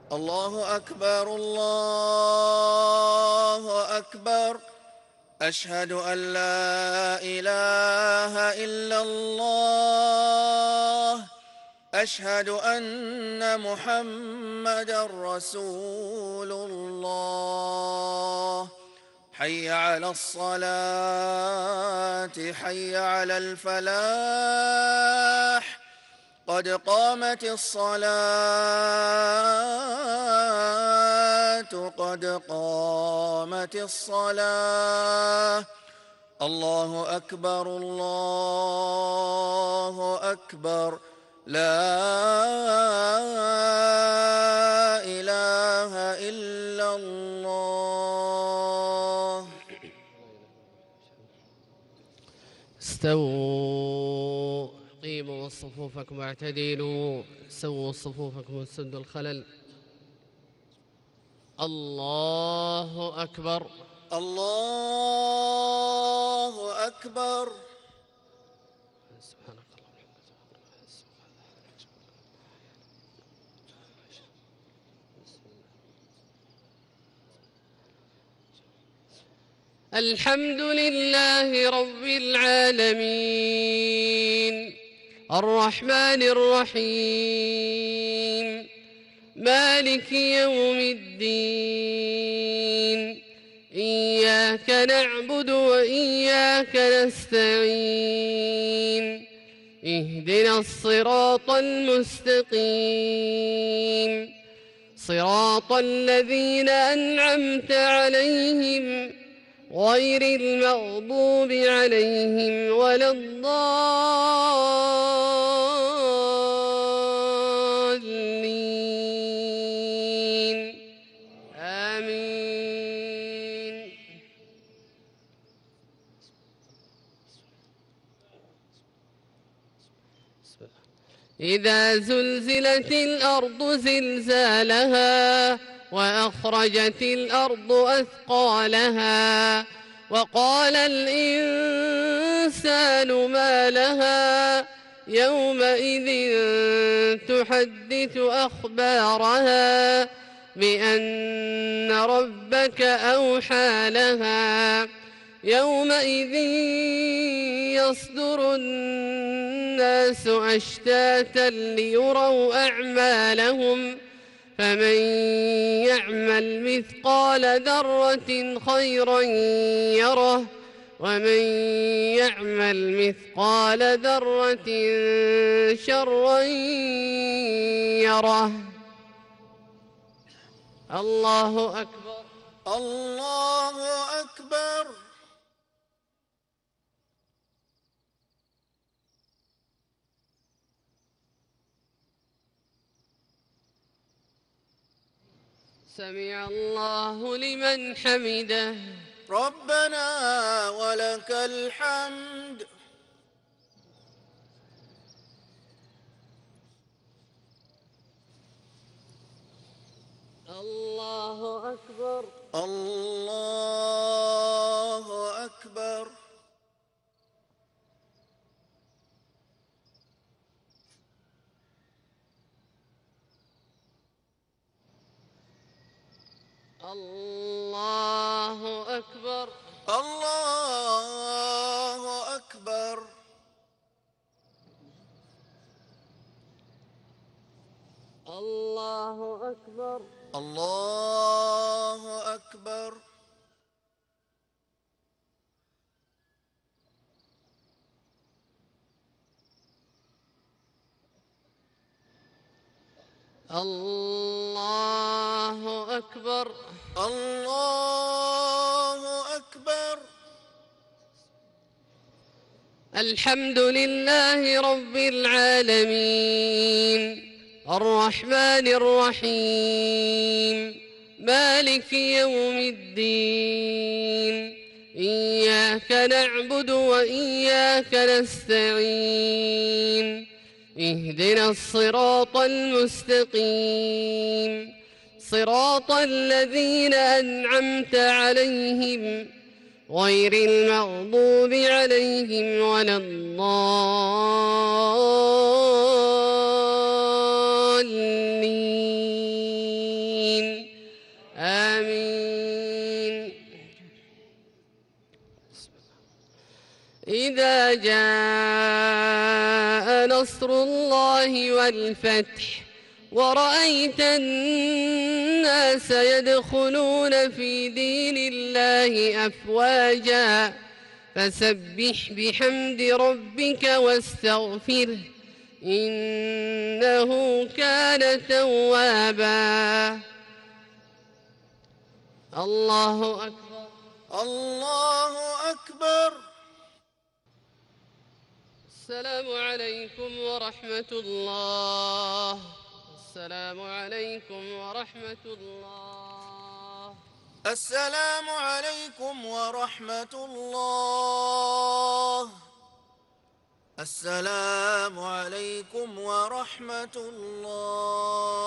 الله أكبر الله أكبر. أشهد أن لا إله إلا الله. أشهد أن محمدًا رسول الله. حي على الصلاة حي على الفلاح. قد قامت الصلاة قد قامت الصلاة. الله أكبر الله أكبر. لا إله إلا الله. استووا، قيموا صفوفكم واعتدلوا، سووا صفوفكم وسدوا الخلل. الله أكبر الله أكبر. سبحانك اللهم الحمد لله رب العالمين الرحمن الرحيم مالك يوم الدين. إياك نعبد وإياك نستعين. اهدنا الصراط المستقيم، صراط الذين أنعمت عليهم غير المغضوب عليهم ولا الضالين. آمين. إذا زلزلت الأرض زلزالها وأخرجت الأرض أثقالها وقال الإنسان ما لها يومئذ تحدث أخبارها بأن ربك أوحى لها. يومئذ يصدر الناس أشتاتا ليروا أعمالهم، فمن يعمل مثقال ذرة خيرا يره ومن يعمل مثقال ذرة شرا يره. الله أكبر الله أكبر. سمع الله لمن حمده. ربنا ولك الحمد. الله أكبر الله أكبر. الله أكبر الله أكبر. الله أكبر الله أكبر. الله أكبر الله أكبر. الحمد لله رب العالمين الرحمن الرحيم مالك يوم الدين. إياك نعبد وإياك نستعين. اهدنا الصراط المستقيم، صراط الذين أنعمت عليهم غير المغضوب عليهم ولا الضالين. جاء نصر الله والفتح ورأيت الناس يدخلون في دين الله أفواجا فسبح بحمد ربك واستغفره إنه كان توابا. الله أكبر. الله أكبر. السلام عليكم ورحمة الله. السلام عليكم ورحمة الله. السلام عليكم ورحمة الله. السلام عليكم ورحمة الله.